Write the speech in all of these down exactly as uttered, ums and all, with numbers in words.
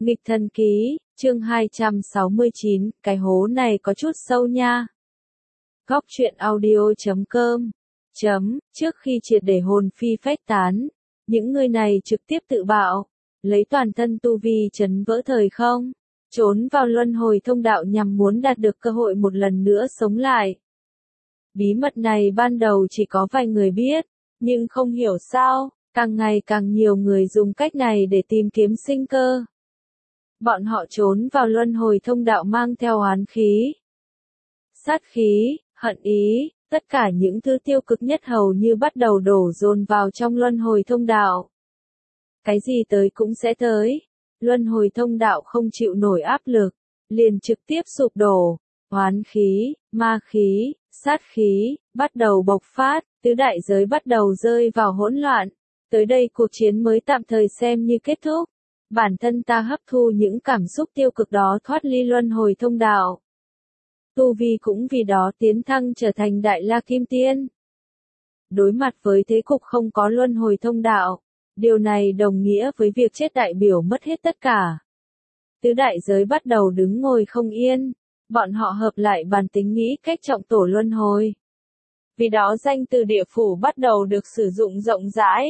Nghịch thần ký, chương hai trăm sáu mươi chín, cái hố này có chút sâu nha. Góc truyện audio chấm com chấm, trước khi triệt để hồn phi phách tán, những người này trực tiếp tự bạo, lấy toàn thân tu vi chấn vỡ thời không, trốn vào luân hồi thông đạo nhằm muốn đạt được cơ hội một lần nữa sống lại. Bí mật này ban đầu chỉ có vài người biết, nhưng không hiểu sao, càng ngày càng nhiều người dùng cách này để tìm kiếm sinh cơ. Bọn họ trốn vào luân hồi thông đạo mang theo oán khí, sát khí, hận ý, tất cả những thứ tiêu cực nhất hầu như bắt đầu đổ dồn vào trong luân hồi thông đạo. Cái gì tới cũng sẽ tới. Luân hồi thông đạo không chịu nổi áp lực, liền trực tiếp sụp đổ. Oán khí, ma khí, sát khí, bắt đầu bộc phát, tứ đại giới bắt đầu rơi vào hỗn loạn. Tới đây cuộc chiến mới tạm thời xem như kết thúc. Bản thân ta hấp thu những cảm xúc tiêu cực đó thoát ly luân hồi thông đạo. Tu vi cũng vì đó tiến thăng trở thành Đại La Kim Tiên. Đối mặt với thế cục không có luân hồi thông đạo, điều này đồng nghĩa với việc chết đại biểu mất hết tất cả. Tứ đại giới bắt đầu đứng ngồi không yên, bọn họ hợp lại bàn tính nghĩ cách trọng tổ luân hồi. Vì đó danh từ địa phủ bắt đầu được sử dụng rộng rãi.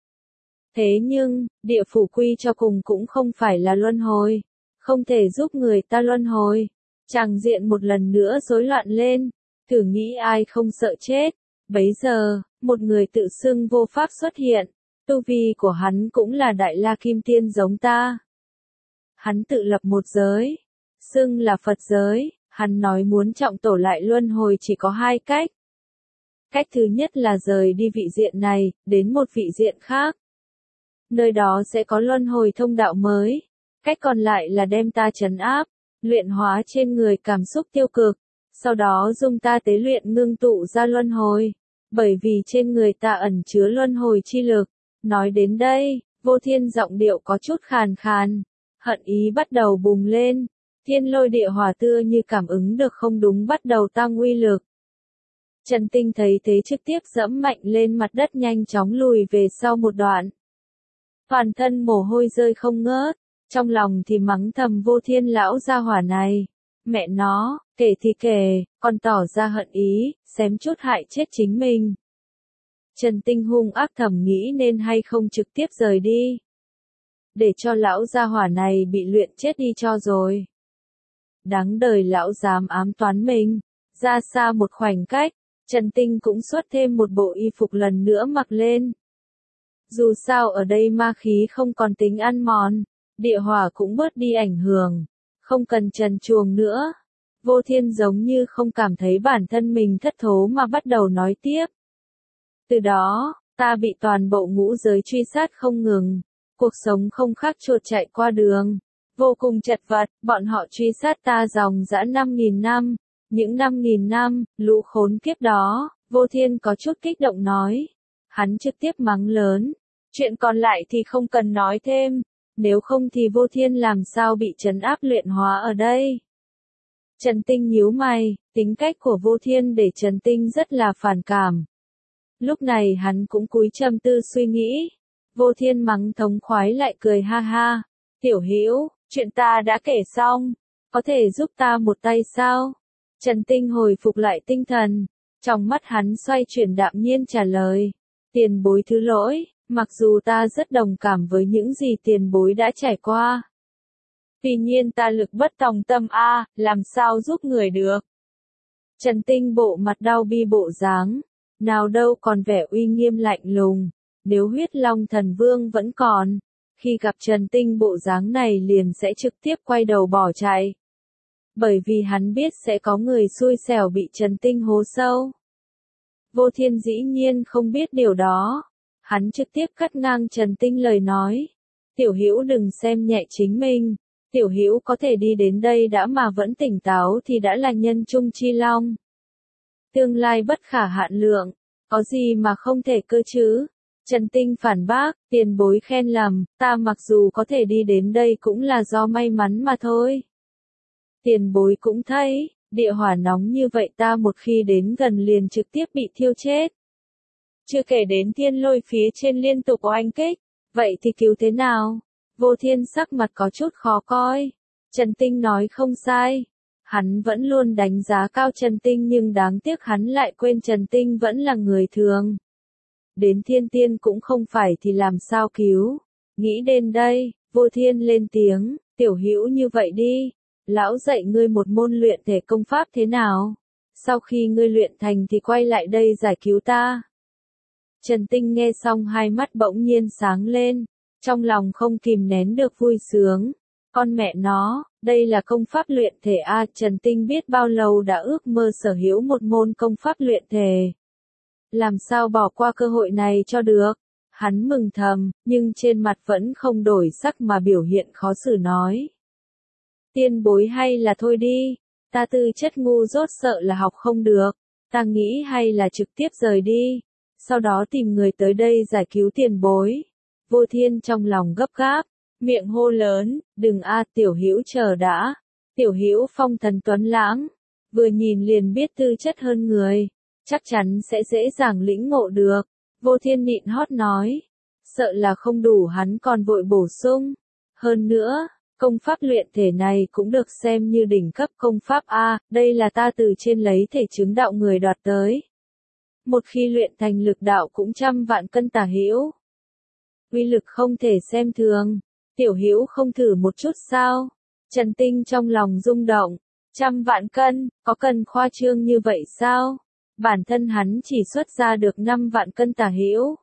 Thế nhưng, địa phủ quy cho cùng cũng không phải là luân hồi, không thể giúp người ta luân hồi. Tràng diện một lần nữa rối loạn lên, thử nghĩ ai không sợ chết. Bấy giờ, một người tự xưng vô pháp xuất hiện, tu vi của hắn cũng là Đại La Kim Tiên giống ta. Hắn tự lập một giới, xưng là Phật giới, hắn nói muốn trọng tổ lại luân hồi chỉ có hai cách. Cách thứ nhất là rời đi vị diện này, đến một vị diện khác. Nơi đó sẽ có luân hồi thông đạo mới. Cách còn lại là đem ta trấn áp, luyện hóa trên người cảm xúc tiêu cực, sau đó dùng ta tế luyện ngưng tụ ra luân hồi, bởi vì trên người ta ẩn chứa luân hồi chi lực. Nói đến đây, Vô Thiên giọng điệu có chút khàn khàn, hận ý bắt đầu bùng lên, thiên lôi địa hỏa tựa như cảm ứng được không đúng bắt đầu tăng uy lực. Trần Tinh thấy thế trực tiếp dẫm mạnh lên mặt đất nhanh chóng lùi về sau một đoạn. Toàn thân mồ hôi rơi không ngớt. Trong lòng thì mắng thầm Vô Thiên lão gia hỏa này. Mẹ nó, kể thì kể, còn tỏ ra hận ý, xém chút hại chết chính mình. Trần Tinh hung ác thầm nghĩ nên hay không trực tiếp rời đi. Để cho lão gia hỏa này bị luyện chết đi cho rồi. Đáng đời lão dám ám toán mình. Ra xa một khoảnh cách, Trần Tinh cũng xuất thêm một bộ y phục lần nữa mặc lên. Dù sao ở đây ma khí không còn tính ăn mòn. Địa hỏa cũng bớt đi ảnh hưởng, không cần trần truồng nữa. Vô Thiên giống như không cảm thấy bản thân mình thất thố mà bắt đầu nói tiếp. Từ đó, ta bị toàn bộ ngũ giới truy sát không ngừng, cuộc sống không khác chuột chạy qua đường, vô cùng chật vật, bọn họ truy sát ta dòng dã năm nghìn năm, những năm nghìn năm, lũ khốn kiếp đó. Vô Thiên có chút kích động nói, hắn trực tiếp mắng lớn, chuyện còn lại thì không cần nói thêm. Nếu không thì Vô Thiên làm sao bị trấn áp luyện hóa ở đây? Trần Tinh nhíu mày, tính cách của Vô Thiên để Trần Tinh rất là phản cảm. Lúc này hắn cũng cúi trầm tư suy nghĩ. Vô Thiên mắng thống khoái lại cười ha ha. Tiểu Hữu, chuyện ta đã kể xong, có thể giúp ta một tay sao? Trần Tinh hồi phục lại tinh thần, trong mắt hắn xoay chuyển đạm nhiên trả lời. Tiền bối thứ lỗi. Mặc dù ta rất đồng cảm với những gì tiền bối đã trải qua. Tuy nhiên ta lực bất tòng tâm a, làm sao giúp người được. Trần Tinh bộ mặt đau bi bộ dáng, nào đâu còn vẻ uy nghiêm lạnh lùng, nếu huyết long thần vương vẫn còn, khi gặp Trần Tinh bộ dáng này liền sẽ trực tiếp quay đầu bỏ chạy. Bởi vì hắn biết sẽ có người xui xẻo bị Trần Tinh hố sâu. Vô Thiên dĩ nhiên không biết điều đó. Hắn trực tiếp cắt ngang Trần Tinh lời nói. Tiểu Hữu đừng xem nhẹ chính mình. Tiểu Hữu có thể đi đến đây đã mà vẫn tỉnh táo thì đã là nhân trung chi long. Tương lai bất khả hạn lượng. Có gì mà không thể cơ chứ? Trần Tinh phản bác, tiền bối khen lầm, ta mặc dù có thể đi đến đây cũng là do may mắn mà thôi. Tiền bối cũng thấy, địa hỏa nóng như vậy ta một khi đến gần liền trực tiếp bị thiêu chết. Chưa kể đến thiên lôi phía trên liên tục oanh kích, vậy thì cứu thế nào? Vô Thiên sắc mặt có chút khó coi. Trần Tinh nói không sai. Hắn vẫn luôn đánh giá cao Trần Tinh nhưng đáng tiếc hắn lại quên Trần Tinh vẫn là người thường. Đến thiên tiên cũng không phải thì làm sao cứu. Nghĩ đến đây, Vô Thiên lên tiếng, tiểu hữu như vậy đi. Lão dạy ngươi một môn luyện thể công pháp thế nào? Sau khi ngươi luyện thành thì quay lại đây giải cứu ta. Trần Tinh nghe xong hai mắt bỗng nhiên sáng lên. Trong lòng không kìm nén được vui sướng. Con mẹ nó, đây là công pháp luyện thể a, Trần Tinh biết bao lâu đã ước mơ sở hữu một môn công pháp luyện thể. Làm sao bỏ qua cơ hội này cho được? Hắn mừng thầm, nhưng trên mặt vẫn không đổi sắc mà biểu hiện khó xử nói. Tiên bối hay là thôi đi, ta tư chất ngu dốt sợ là học không được, ta nghĩ hay là trực tiếp rời đi, sau đó tìm người tới đây giải cứu tiền bối. Vô Thiên trong lòng gấp gáp, miệng hô lớn, đừng a, tiểu hữu chờ đã. Tiểu hữu phong thần tuấn lãng, vừa nhìn liền biết tư chất hơn người, chắc chắn sẽ dễ dàng lĩnh ngộ được. Vô Thiên nịn hót nói, sợ là không đủ hắn còn vội bổ sung. Hơn nữa, công pháp luyện thể này cũng được xem như đỉnh cấp công pháp A, đây là ta từ trên lấy thể chứng đạo người đoạt tới. Một khi luyện thành lực đạo cũng trăm vạn cân tả hữu. Uy lực không thể xem thường, tiểu hữu không thử một chút sao? Trần Tinh trong lòng rung động, trăm vạn cân, có cần khoa trương như vậy sao? Bản thân hắn chỉ xuất ra được năm vạn cân tả hữu.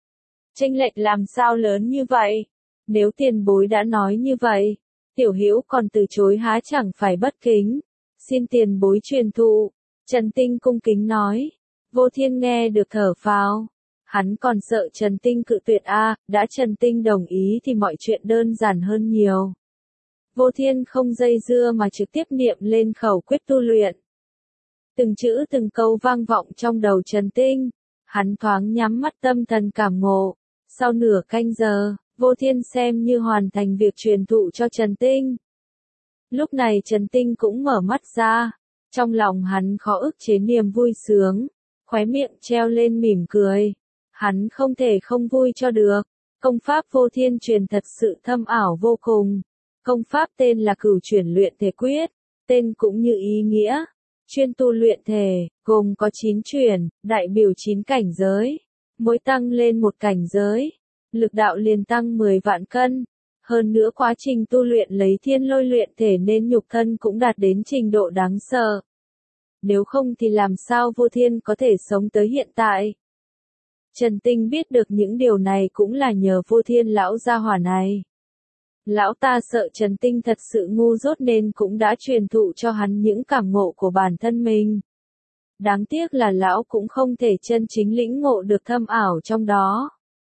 Chênh lệch làm sao lớn như vậy? Nếu tiền bối đã nói như vậy, tiểu hữu còn từ chối há chẳng phải bất kính. Xin tiền bối truyền thụ. Trần Tinh cung kính nói. Vô Thiên nghe được thở phào. Hắn còn sợ Trần Tinh cự tuyệt a, đã Trần Tinh đồng ý thì mọi chuyện đơn giản hơn nhiều. Vô Thiên không dây dưa mà trực tiếp niệm lên khẩu quyết tu luyện. Từng chữ từng câu vang vọng trong đầu Trần Tinh. Hắn thoáng nhắm mắt tâm thần cảm ngộ. Sau nửa canh giờ, Vô Thiên xem như hoàn thành việc truyền thụ cho Trần Tinh. Lúc này Trần Tinh cũng mở mắt ra. Trong lòng hắn khó ức chế niềm vui sướng. Khóe miệng treo lên mỉm cười. Hắn không thể không vui cho được. Công pháp Vô Thiên truyền thật sự thâm ảo vô cùng. Công pháp tên là Cửu Chuyển Luyện Thể Quyết. Tên cũng như ý nghĩa. Chuyên tu luyện thể, gồm có chín chuyển, đại biểu chín cảnh giới. Mỗi tăng lên một cảnh giới, lực đạo liền tăng mười vạn cân. Hơn nữa quá trình tu luyện lấy thiên lôi luyện thể nên nhục thân cũng đạt đến trình độ đáng sợ. Nếu không thì làm sao Vô Thiên có thể sống tới hiện tại? Trần Tinh biết được những điều này cũng là nhờ Vô Thiên lão gia hỏa này. Lão ta sợ Trần Tinh thật sự ngu dốt nên cũng đã truyền thụ cho hắn những cảm ngộ của bản thân mình. Đáng tiếc là lão cũng không thể chân chính lĩnh ngộ được thâm ảo trong đó.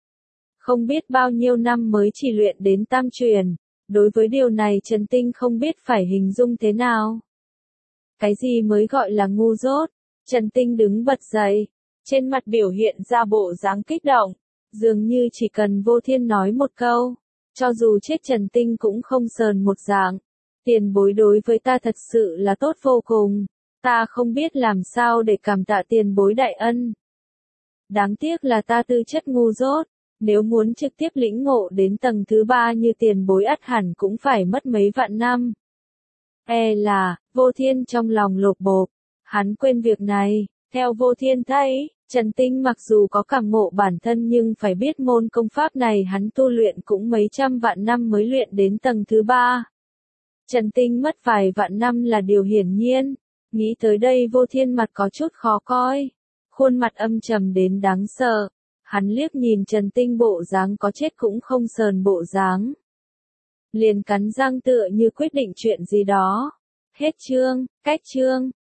Không biết bao nhiêu năm mới chỉ luyện đến tam truyền, đối với điều này Trần Tinh không biết phải hình dung thế nào. Cái gì mới gọi là ngu dốt? Trần Tinh đứng bật dậy, trên mặt biểu hiện ra bộ dáng kích động, dường như chỉ cần Vô Thiên nói một câu, cho dù chết Trần Tinh cũng không sờn một dạng. Tiền bối đối với ta thật sự là tốt vô cùng, ta không biết làm sao để cảm tạ tiền bối đại ân. Đáng tiếc là ta tư chất ngu dốt, nếu muốn trực tiếp lĩnh ngộ đến tầng thứ ba như tiền bối ắt hẳn cũng phải mất mấy vạn năm. E là, Vô Thiên trong lòng lột bột, hắn quên việc này. Theo Vô Thiên thấy, Trần Tinh mặc dù có cảm ngộ bản thân nhưng phải biết môn công pháp này hắn tu luyện cũng mấy trăm vạn năm mới luyện đến tầng thứ ba. Trần Tinh mất vài vạn năm là điều hiển nhiên. Nghĩ tới đây Vô Thiên mặt có chút khó coi. Khuôn mặt âm trầm đến đáng sợ. Hắn liếc nhìn Trần Tinh bộ dáng có chết cũng không sờn bộ dáng. Liền cắn răng tựa như quyết định chuyện gì đó. Hết chương, cách chương.